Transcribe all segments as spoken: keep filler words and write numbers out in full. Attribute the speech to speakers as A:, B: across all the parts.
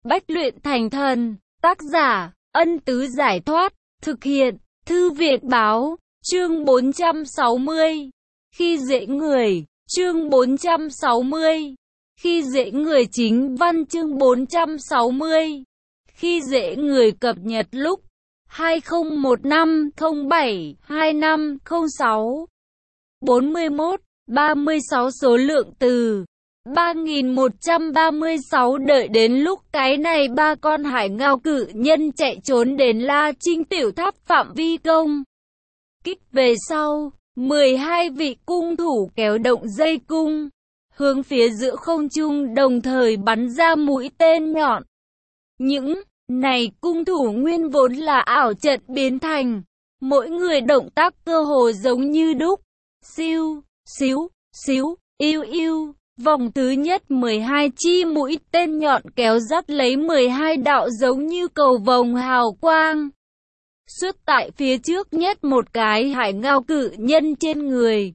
A: Bách luyện thành thần. Tác giả, Ân Tứ Giải Thoát. Thực hiện, Thư Việt Báo. Chương bốn trăm sáu mươi. Khi dễ người. Chương bốn trăm sáu mươi. Khi dễ người chính văn chương bốn trăm sáu mươi. Khi dễ người cập nhật lúc hai không một năm không bảy hai năm không sáu. bốn mươi mốt, ba mươi sáu số lượng từ ba nghìn một trăm ba mươi sáu. Đợi đến lúc cái này ba con hải ngao cự nhân chạy trốn đến La Trinh tiểu tháp phạm vi công kích về sau, mười hai vị cung thủ kéo động dây cung, hướng phía giữa không trung đồng thời bắn ra mũi tên nhọn. Những này cung thủ nguyên vốn là ảo trận biến thành, mỗi người động tác cơ hồ giống như đúc. Siêu, xíu, xíu, yêu yêu. Vòng thứ nhất mười hai chi mũi tên nhọn kéo dắt lấy mười hai đạo giống như cầu vồng hào quang. Xuất tại phía trước nhất một cái hải ngao cự nhân trên người.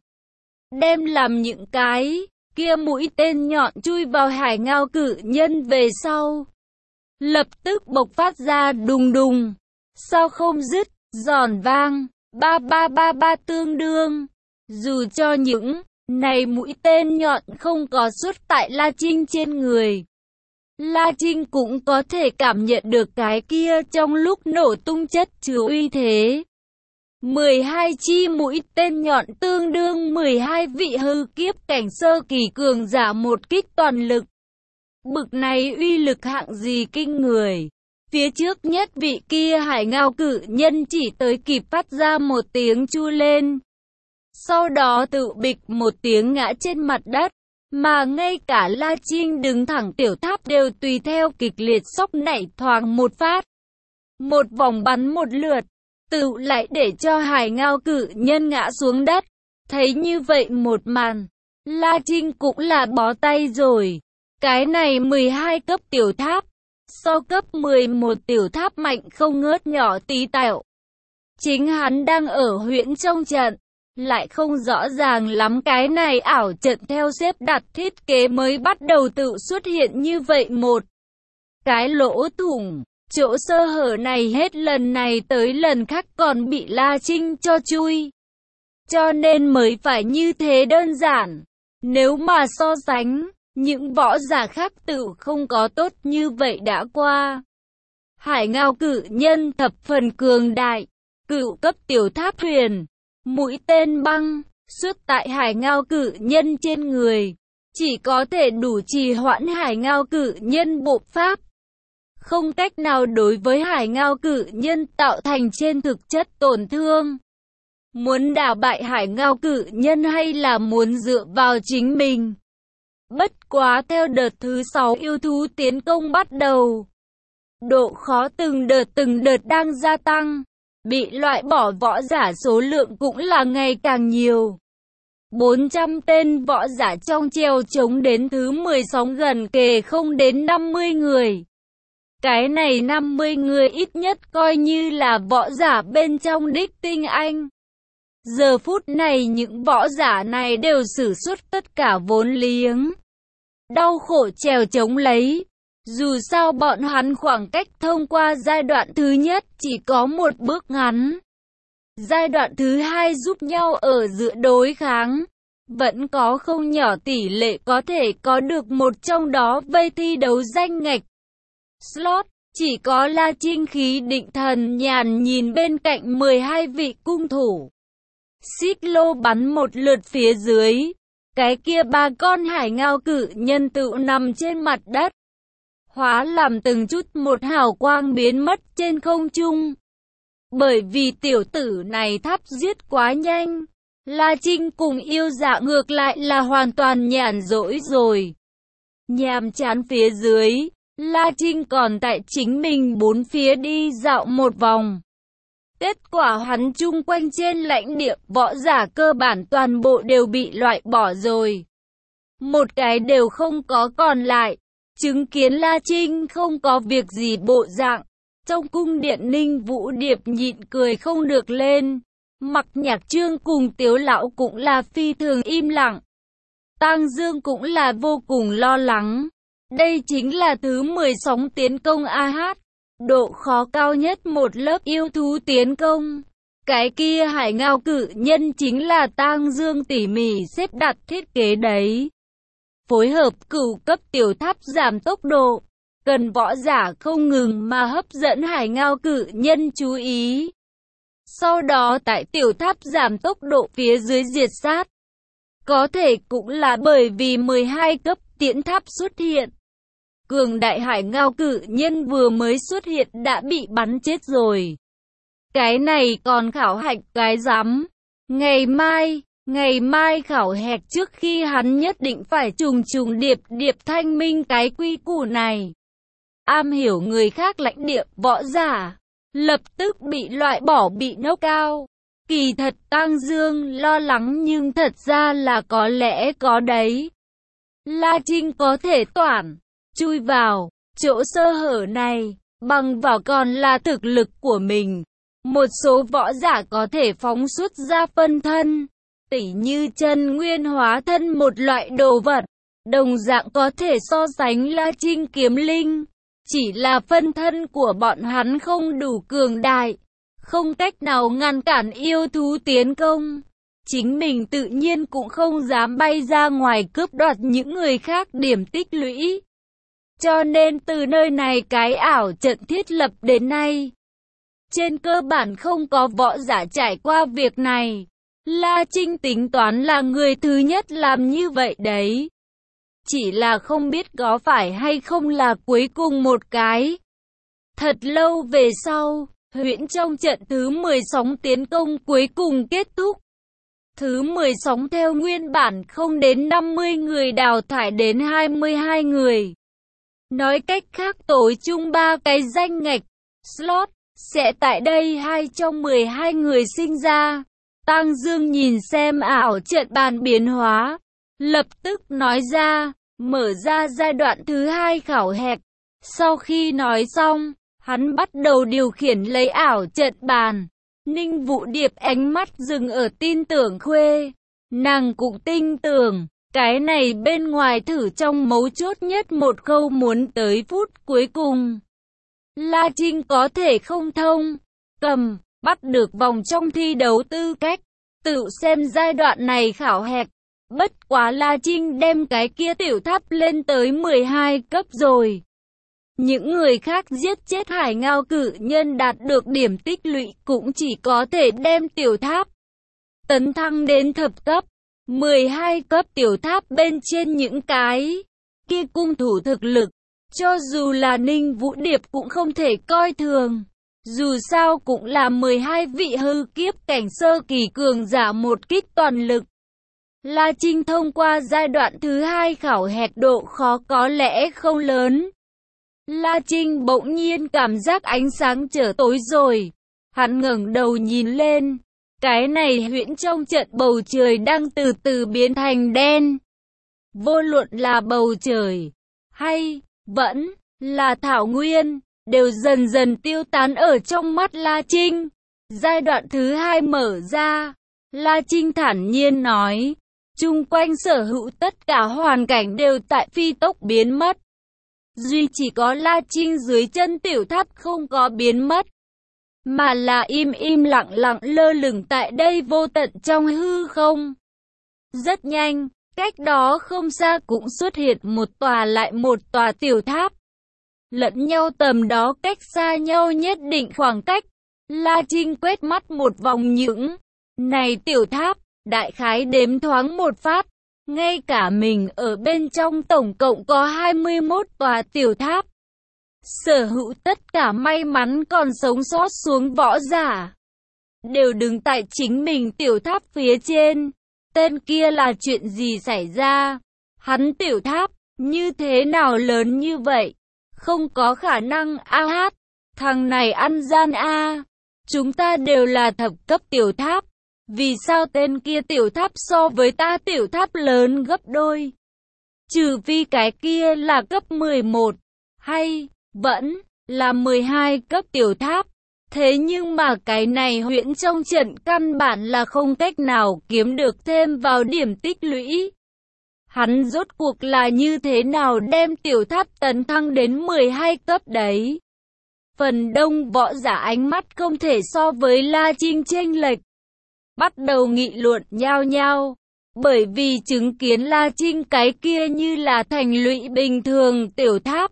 A: Đem làm những cái kia mũi tên nhọn chui vào hải ngao cự nhân về sau. Lập tức bộc phát ra đùng đùng. Sao không dứt, giòn vang, ba ba ba ba tương đương. Dù cho những này mũi tên nhọn không có xuất tại La Trinh trên người, La Trinh cũng có thể cảm nhận được cái kia trong lúc nổ tung chất chứa uy thế. mười hai chi mũi tên nhọn tương đương mười hai vị hư kiếp cảnh sơ kỳ cường giả một kích toàn lực. Bực này uy lực hạng gì kinh người. Phía trước nhất vị kia hải ngao cự nhân chỉ tới kịp phát ra một tiếng chu lên. Sau đó tự bịch một tiếng ngã trên mặt đất, mà ngay cả La Trinh đứng thẳng tiểu tháp đều tùy theo kịch liệt sốc nảy thoáng một phát. Một vòng bắn một lượt, tự lại để cho hải ngao cự nhân ngã xuống đất. Thấy như vậy một màn, La Trinh cũng là bó tay rồi. Cái này mười hai cấp tiểu tháp, so cấp mười một tiểu tháp mạnh không ngớt nhỏ tí tẹo. Chính hắn đang ở huyễn trong trận, lại không rõ ràng lắm cái này ảo trận theo xếp đặt thiết kế mới bắt đầu tự xuất hiện như vậy một cái lỗ thủng. Chỗ sơ hở này hết lần này tới lần khác còn bị La Trinh cho chui. Cho nên mới phải như thế đơn giản. Nếu mà so sánh, những võ giả khác tự không có tốt như vậy đã qua. Hải ngao cự nhân thập phần cường đại, cựu cấp tiểu tháp huyền. Mũi tên băng, xuất tại hải ngao cự nhân trên người, chỉ có thể đủ trì hoãn hải ngao cự nhân bộ pháp. Không cách nào đối với hải ngao cự nhân tạo thành trên thực chất tổn thương. Muốn đả bại hải ngao cự nhân hay là muốn dựa vào chính mình. Bất quá theo đợt thứ sáu yêu thú tiến công bắt đầu, độ khó từng đợt từng đợt đang gia tăng. Bị loại bỏ võ giả số lượng cũng là ngày càng nhiều. bốn trăm tên võ giả trong treo chống đến thứ mười sáu gần kề không đến năm mươi người. Cái này năm mươi người ít nhất coi như là võ giả bên trong đích tinh anh. Giờ phút này những võ giả này đều sử xuất tất cả vốn liếng, đau khổ trèo chống lấy. Dù sao bọn hắn khoảng cách thông qua giai đoạn thứ nhất chỉ có một bước ngắn. Giai đoạn thứ hai giúp nhau ở giữa đối kháng. Vẫn có không nhỏ tỷ lệ có thể có được một trong đó vây thi đấu danh ngạch slot. Chỉ có La Trinh khí định thần nhàn nhìn bên cạnh mười hai vị cung thủ. Xích lô bắn một lượt phía dưới. Cái kia ba con hải ngao cự nhân tự nằm trên mặt đất, hóa làm từng chút một hào quang biến mất trên không trung. Bởi vì tiểu tử này tháp giết quá nhanh, La Trinh cùng yêu dạ ngược lại là hoàn toàn nhàn rỗi rồi. Nhàm chán phía dưới, La Trinh còn tại chính mình bốn phía đi dạo một vòng. Kết quả hắn chung quanh trên lãnh địa võ giả cơ bản toàn bộ đều bị loại bỏ rồi. Một cái đều không có còn lại. Chứng kiến La Trinh không có việc gì bộ dạng, trong cung điện Ninh Vũ Điệp nhịn cười không được lên. Mặc Nhạc Trương cùng Tiếu Lão cũng là phi thường im lặng. Tang Dương cũng là vô cùng lo lắng. Đây chính là thứ mười sóng tiến công a hát. Độ khó cao nhất một lớp yêu thú tiến công. Cái kia hải ngao cự nhân chính là Tang Dương tỉ mỉ xếp đặt thiết kế đấy. Phối hợp cửu cấp tiểu tháp giảm tốc độ. Cần võ giả không ngừng mà hấp dẫn hải ngao cự nhân chú ý. Sau đó tại tiểu tháp giảm tốc độ phía dưới diệt sát. Có thể cũng là bởi vì mười hai cấp tiễn tháp xuất hiện. Cường đại hải ngao cự nhân vừa mới xuất hiện đã bị bắn chết rồi. Cái này còn khảo hạch cái rắm. Ngày mai, ngày mai khảo hạch trước khi hắn nhất định phải trùng trùng điệp điệp thanh minh cái quy củ này. Am hiểu người khác lãnh địa võ giả, lập tức bị loại bỏ bị nốc cao. Kỳ thật Tang Dương lo lắng nhưng thật ra là có lẽ có đấy. La Trinh có thể toản, chui vào, chỗ sơ hở này, bằng vào còn là thực lực của mình. Một số võ giả có thể phóng xuất ra phân thân, tỉ như chân nguyên hóa thân một loại đồ vật, đồng dạng có thể so sánh La Trinh kiếm linh. Chỉ là phân thân của bọn hắn không đủ cường đại, không cách nào ngăn cản yêu thú tiến công. Chính mình tự nhiên cũng không dám bay ra ngoài cướp đoạt những người khác điểm tích lũy. Cho nên từ nơi này cái ảo trận thiết lập đến nay, trên cơ bản không có võ giả trải qua việc này. La Trinh tính toán là người thứ nhất làm như vậy đấy. Chỉ là không biết có phải hay không là cuối cùng một cái. Thật lâu về sau, huyễn trong trận thứ mười sóng tiến công cuối cùng kết thúc. Thứ mười sóng theo nguyên bản không đến năm mươi người đào thải đến hai mươi hai người. Nói cách khác tối chung ba cái danh ngạch, slot, sẽ tại đây hai trong mười hai người sinh ra. Tang Dương nhìn xem ảo trận bàn biến hóa, lập tức nói ra, mở ra giai đoạn thứ hai khảo hạch. Sau khi nói xong, hắn bắt đầu điều khiển lấy ảo trận bàn. Ninh Vũ Điệp ánh mắt dừng ở tin tưởng Khuê. Nàng cũng tin tưởng, cái này bên ngoài thử trong mấu chốt nhất một câu muốn tới phút cuối cùng. La Trinh có thể không thông, cầm, bắt được vòng trong thi đấu tư cách, tự xem giai đoạn này khảo hạch. Bất quá La Trinh đem cái kia tiểu tháp lên tới mười hai cấp rồi. Những người khác giết chết hải ngao cự nhân đạt được điểm tích lũy cũng chỉ có thể đem tiểu tháp tấn thăng đến thập cấp. mười hai cấp tiểu tháp bên trên những cái kia cung thủ thực lực, cho dù là Ninh Vũ Điệp cũng không thể coi thường. Dù sao cũng là mười hai vị hư kiếp cảnh sơ kỳ cường giả một kích toàn lực. La Trinh thông qua giai đoạn thứ hai khảo hạch độ khó có lẽ không lớn. La Trinh bỗng nhiên cảm giác ánh sáng trở tối rồi. Hắn ngẩng đầu nhìn lên. Cái này huyễn trong trận bầu trời đang từ từ biến thành đen. Vô luận là bầu trời, hay vẫn là thảo nguyên, đều dần dần tiêu tán ở trong mắt La Trinh. Giai đoạn thứ hai mở ra. La Trinh thản nhiên nói. Chung quanh sở hữu tất cả hoàn cảnh đều tại phi tốc biến mất. Duy chỉ có La Trinh dưới chân tiểu tháp không có biến mất, mà là im im lặng lặng lơ lửng tại đây vô tận trong hư không. Rất nhanh, cách đó không xa cũng xuất hiện một tòa lại một tòa tiểu tháp. Lẫn nhau tầm đó cách xa nhau nhất định khoảng cách. La Trinh quét mắt một vòng những này tiểu tháp, đại khái đếm thoáng một phát. Ngay cả mình ở bên trong tổng cộng có hai mươi mốt tòa tiểu tháp. Sở hữu tất cả may mắn còn sống sót xuống võ giả, đều đứng tại chính mình tiểu tháp phía trên. Tên kia là chuyện gì xảy ra? Hắn tiểu tháp, như thế nào lớn như vậy? Không có khả năng a hát. Thằng này ăn gian a. Chúng ta đều là thập cấp tiểu tháp. Vì sao tên kia tiểu tháp so với ta tiểu tháp lớn gấp đôi? Trừ phi cái kia là cấp mười một, hay vẫn là mười hai cấp tiểu tháp. Thế nhưng mà cái này huyễn trong trận căn bản là không cách nào kiếm được thêm vào điểm tích lũy. Hắn rốt cuộc là như thế nào đem tiểu tháp tấn thăng đến mười hai cấp đấy? Phần đông võ giả ánh mắt không thể so với La Trinh chênh lệch, bắt đầu nghị luận nhao nhao, bởi vì chứng kiến La Trinh cái kia như là thành lũy bình thường tiểu tháp.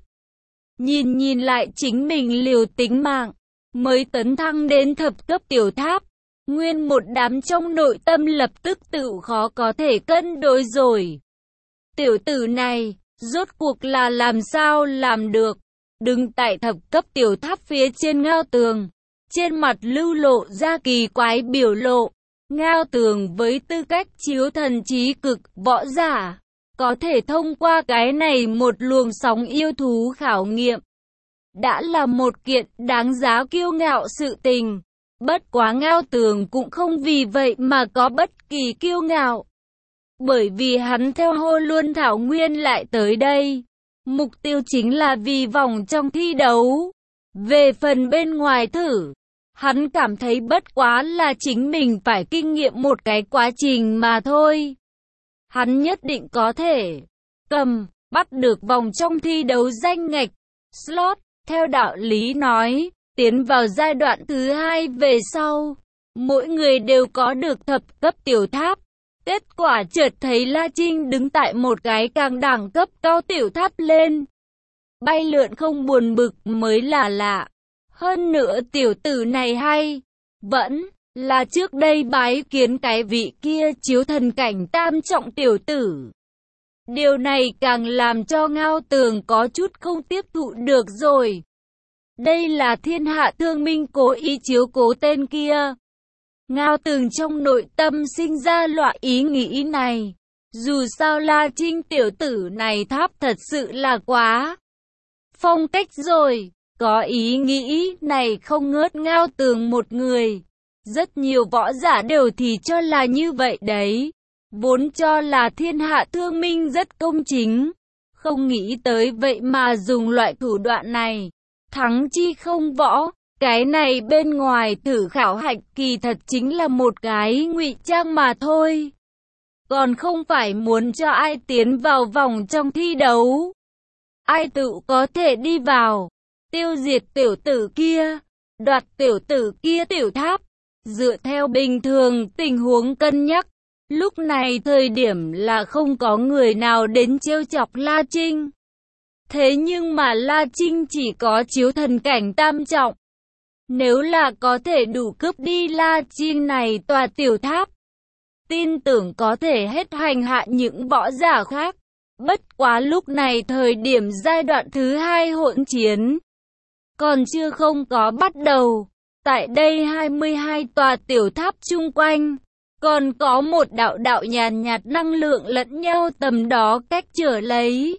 A: Nhìn nhìn lại chính mình liều tính mạng, mới tấn thăng đến thập cấp tiểu tháp. Nguyên một đám trong nội tâm lập tức tự khó có thể cân đối rồi. Tiểu tử này, rốt cuộc là làm sao làm được? Đứng tại thập cấp tiểu tháp phía trên Ngao Tường, trên mặt lưu lộ ra kỳ quái biểu lộ. Ngao Tường với tư cách chiếu thần trí cực võ giả, có thể thông qua cái này một luồng sóng yêu thú khảo nghiệm, đã là một kiện đáng giá kiêu ngạo sự tình. Bất quá Ngao Tường cũng không vì vậy mà có bất kỳ kiêu ngạo, bởi vì hắn theo Hô Luân Thảo Nguyên lại tới đây, mục tiêu chính là vì vòng trong thi đấu. Về phần bên ngoài thử, hắn cảm thấy bất quá là chính mình phải kinh nghiệm một cái quá trình mà thôi. Hắn nhất định có thể cầm, bắt được vòng trong thi đấu danh ngạch, slot. Theo đạo lý nói, tiến vào giai đoạn thứ hai về sau, mỗi người đều có được thập cấp tiểu tháp. Kết quả chợt thấy La Trinh đứng tại một cái càng đẳng cấp cao tiểu tháp lên, bay lượn không buồn bực mới là lạ. Hơn nữa tiểu tử này hay, vẫn là trước đây bái kiến cái vị kia chiếu thần cảnh tam trọng tiểu tử. Điều này càng làm cho Ngao Tường có chút không tiếp thụ được rồi. Đây là thiên hạ thương minh cố ý chiếu cố tên kia. Ngao Tường trong nội tâm sinh ra loại ý nghĩ này. Dù sao La Trinh tiểu tử này tháp thật sự là quá phong cách rồi. Có ý nghĩ này không ngớt Ngao Tường một người. Rất nhiều võ giả đều thì cho là như vậy đấy. Vốn cho là thiên hạ thương minh rất công chính. Không nghĩ tới vậy mà dùng loại thủ đoạn này. Thắng chi không võ. Cái này bên ngoài thử khảo hạch kỳ thật chính là một cái ngụy trang mà thôi. Còn không phải muốn cho ai tiến vào vòng trong thi đấu. Ai tự có thể đi vào, tiêu diệt tiểu tử kia, đoạt tiểu tử kia tiểu tháp. Dựa theo bình thường tình huống cân nhắc, lúc này thời điểm là không có người nào đến trêu chọc La Trinh. Thế nhưng mà La Trinh chỉ có chiếu thần cảnh tam trọng. Nếu là có thể đủ cướp đi La Trinh này tòa tiểu tháp, tin tưởng có thể hết hành hạ những võ giả khác. Bất quá lúc này thời điểm giai đoạn thứ hai hỗn chiến còn chưa không có bắt đầu. Tại đây hai mươi hai tòa tiểu tháp chung quanh, còn có một đạo đạo nhàn nhạt năng lượng lẫn nhau tầm đó cách trở lấy.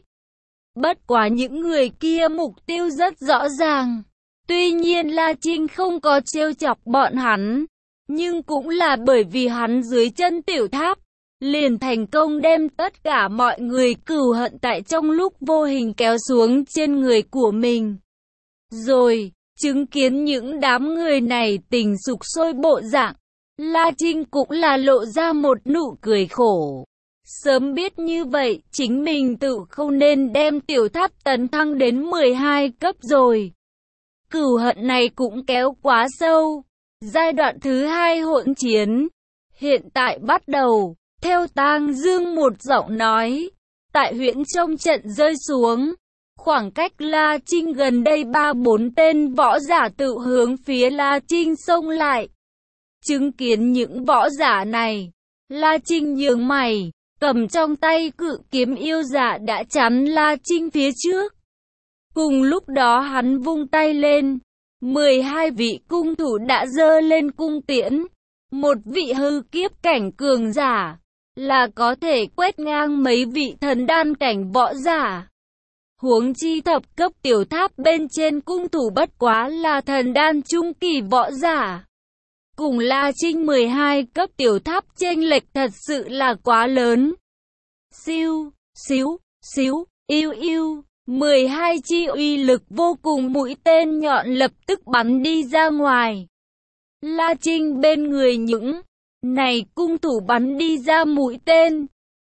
A: Bất quá những người kia mục tiêu rất rõ ràng. Tuy nhiên La Trinh không có trêu chọc bọn hắn, nhưng cũng là bởi vì hắn dưới chân tiểu tháp, liền thành công đem tất cả mọi người cừu hận tại trong lúc vô hình kéo xuống trên người của mình. Rồi, chứng kiến những đám người này tình sục sôi bộ dạng, La Trinh cũng là lộ ra một nụ cười khổ. Sớm biết như vậy, chính mình tự không nên đem tiểu tháp tấn thăng đến mười hai cấp rồi. Cừu hận này cũng kéo quá sâu. Giai đoạn thứ hai hỗn chiến hiện tại bắt đầu. Theo Tang Dương một giọng nói, tại huyễn trong trận rơi xuống, khoảng cách La Trinh gần đây ba bốn tên võ giả tự hướng phía La Trinh xông lại. Chứng kiến những võ giả này, La Trinh nhướng mày, cầm trong tay cự kiếm yêu dạ đã chắn La Trinh phía trước. Cùng lúc đó hắn vung tay lên, mười hai vị cung thủ đã giơ lên cung tiễn. Một vị hư kiếp cảnh cường giả là có thể quét ngang mấy vị thần đan cảnh võ giả. Huống chi thập cấp tiểu tháp bên trên cung thủ bất quá là thần đan trung kỳ võ giả. Cùng La Trinh mười hai cấp tiểu tháp chênh lệch thật sự là quá lớn. Siêu, xíu, xíu, yêu yêu, mười hai chi uy lực vô cùng mũi tên nhọn lập tức bắn đi ra ngoài. La Trinh bên người những này cung thủ bắn đi ra mũi tên,